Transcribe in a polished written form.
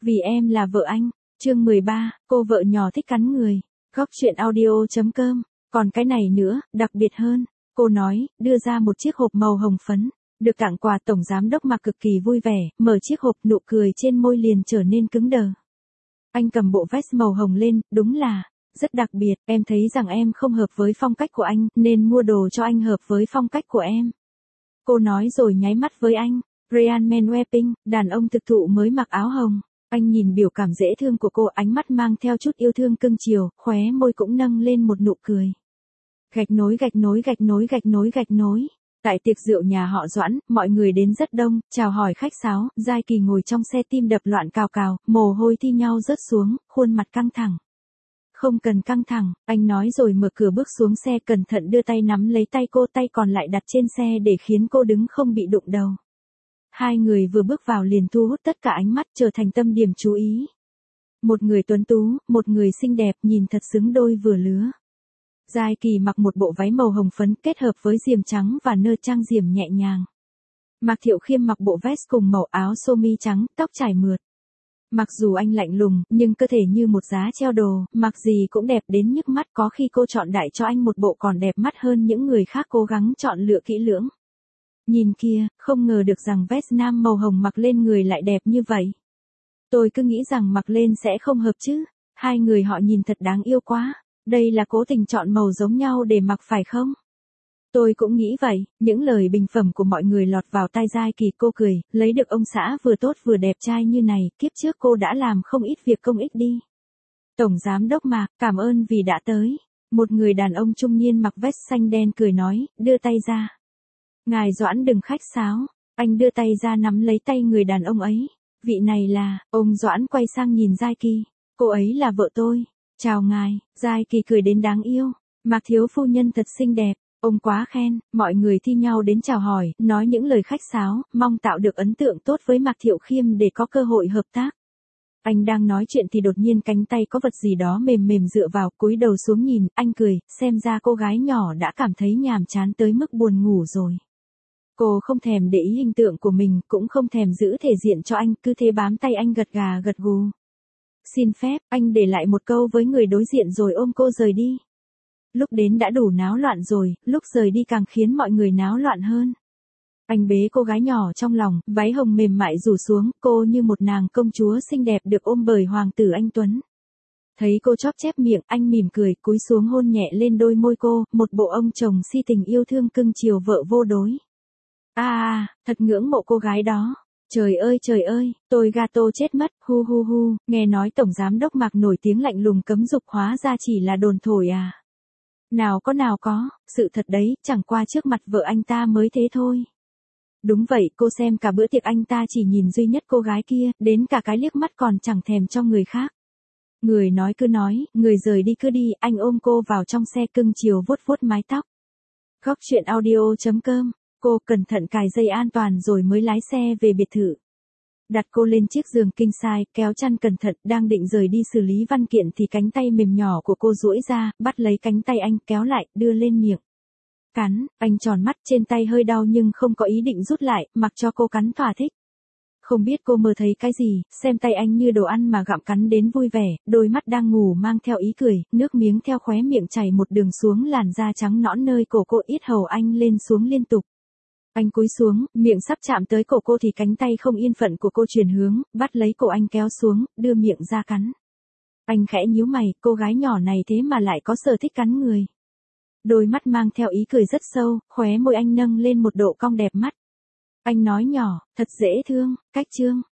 Vì em là vợ anh. Chương 13, cô vợ nhỏ thích cắn người. Góc truyện audio.com. Còn cái này nữa, đặc biệt hơn. Cô nói, đưa ra một chiếc hộp màu hồng phấn. Được tặng quà tổng giám đốc Mạc cực kỳ vui vẻ, mở chiếc hộp nụ cười trên môi liền trở nên cứng đờ. Anh cầm bộ vest màu hồng lên, đúng là rất đặc biệt, em thấy rằng em không hợp với phong cách của anh, nên mua đồ cho anh hợp với phong cách của em. Cô nói rồi nháy mắt với anh. Ryan Man Wepping, đàn ông thực thụ mới mặc áo hồng. Anh nhìn biểu cảm dễ thương của cô, ánh mắt mang theo chút yêu thương cưng chiều, khóe môi cũng nâng lên một nụ cười. Gạch nối. Tại tiệc rượu nhà họ Doãn, mọi người đến rất đông, chào hỏi khách sáo, Giai Kỳ ngồi trong xe tim đập loạn cào cào, mồ hôi thi nhau rớt xuống, khuôn mặt căng thẳng. Không cần căng thẳng, anh nói rồi mở cửa bước xuống xe, cẩn thận đưa tay nắm lấy tay cô, tay còn lại đặt trên xe để khiến cô đứng không bị đụng đầu. Hai người vừa bước vào liền thu hút tất cả ánh mắt, trở thành tâm điểm chú ý. Một người tuấn tú, một người xinh đẹp, nhìn thật xứng đôi vừa lứa. Giai Kỳ mặc một bộ váy màu hồng phấn kết hợp với diềm trắng và nơ trang diềm nhẹ nhàng. Mạc Thiệu Khiêm mặc bộ vest cùng màu áo sơ mi trắng, tóc trải mượt. Mặc dù anh lạnh lùng, nhưng cơ thể như một giá treo đồ, mặc gì cũng đẹp đến nhức mắt, có khi cô chọn đại cho anh một bộ còn đẹp mắt hơn những người khác cố gắng chọn lựa kỹ lưỡng. Nhìn kia, không ngờ được rằng vest nam màu hồng mặc lên người lại đẹp như vậy. Tôi cứ nghĩ rằng mặc lên sẽ không hợp chứ, hai người họ nhìn thật đáng yêu quá, đây là cố tình chọn màu giống nhau để mặc phải không? Tôi cũng nghĩ vậy, những lời bình phẩm của mọi người lọt vào tai Giai Kỳ, cô cười, lấy được ông xã vừa tốt vừa đẹp trai như này, kiếp trước cô đã làm không ít việc công ích đi. Tổng giám đốc Mạc, cảm ơn vì đã tới. Một người đàn ông trung niên mặc vest xanh đen cười nói, đưa tay ra. Ngài Doãn đừng khách sáo, anh đưa tay ra nắm lấy tay người đàn ông ấy. Vị này là, ông Doãn quay sang nhìn Giai Kỳ, cô ấy là vợ tôi. Chào ngài, Giai Kỳ cười đến đáng yêu. Mạc thiếu phu nhân thật xinh đẹp. Ông quá khen, mọi người thi nhau đến chào hỏi, nói những lời khách sáo, mong tạo được ấn tượng tốt với Mạc Thiệu Khiêm để có cơ hội hợp tác. Anh đang nói chuyện thì đột nhiên cánh tay có vật gì đó mềm mềm dựa vào, cúi đầu xuống nhìn, anh cười, xem ra cô gái nhỏ đã cảm thấy nhàm chán tới mức buồn ngủ rồi. Cô không thèm để ý hình tượng của mình, cũng không thèm giữ thể diện cho anh, cứ thế bám tay anh gật gà gật gù. Xin phép, anh để lại một câu với người đối diện rồi ôm cô rời đi. Lúc đến đã đủ náo loạn rồi, lúc rời đi càng khiến mọi người náo loạn hơn. Anh bế cô gái nhỏ trong lòng, váy hồng mềm mại rủ xuống, cô như một nàng công chúa xinh đẹp được ôm bởi hoàng tử anh Tuấn. Thấy cô chóp chép miệng, anh mỉm cười, cúi xuống hôn nhẹ lên đôi môi cô, một bộ ông chồng si tình yêu thương cưng chiều vợ vô đối. Thật ngưỡng mộ cô gái đó. Trời ơi, tôi gato chết mất, hu, nghe nói tổng giám đốc Mạc nổi tiếng lạnh lùng cấm dục, hóa ra chỉ là đồn thổi à. Nào có, sự thật đấy, chẳng qua trước mặt vợ anh ta mới thế thôi. Đúng vậy, cô xem cả bữa tiệc anh ta chỉ nhìn duy nhất cô gái kia, đến cả cái liếc mắt còn chẳng thèm cho người khác. Người nói cứ nói, người rời đi cứ đi, anh ôm cô vào trong xe cưng chiều vuốt vuốt mái tóc. Góc truyện audio.com, cô cẩn thận cài dây an toàn rồi mới lái xe về biệt thự. Đặt cô lên chiếc giường king size, kéo chăn cẩn thận, đang định rời đi xử lý văn kiện thì cánh tay mềm nhỏ của cô duỗi ra, bắt lấy cánh tay anh, kéo lại, đưa lên miệng. Cắn, anh tròn mắt, trên tay hơi đau nhưng không có ý định rút lại, mặc cho cô cắn thỏa thích. Không biết cô mơ thấy cái gì, xem tay anh như đồ ăn mà gặm cắn đến vui vẻ, đôi mắt đang ngủ mang theo ý cười, nước miếng theo khóe miệng chảy một đường xuống làn da trắng nõn nơi cổ cô, yết hầu anh lên xuống liên tục. Anh cúi xuống, miệng sắp chạm tới cổ cô thì cánh tay không yên phận của cô chuyển hướng, bắt lấy cổ anh kéo xuống, đưa miệng ra cắn. Anh khẽ nhíu mày, cô gái nhỏ này thế mà lại có sở thích cắn người. Đôi mắt mang theo ý cười rất sâu, khóe môi anh nâng lên một độ cong đẹp mắt. Anh nói nhỏ, thật dễ thương, cách chương.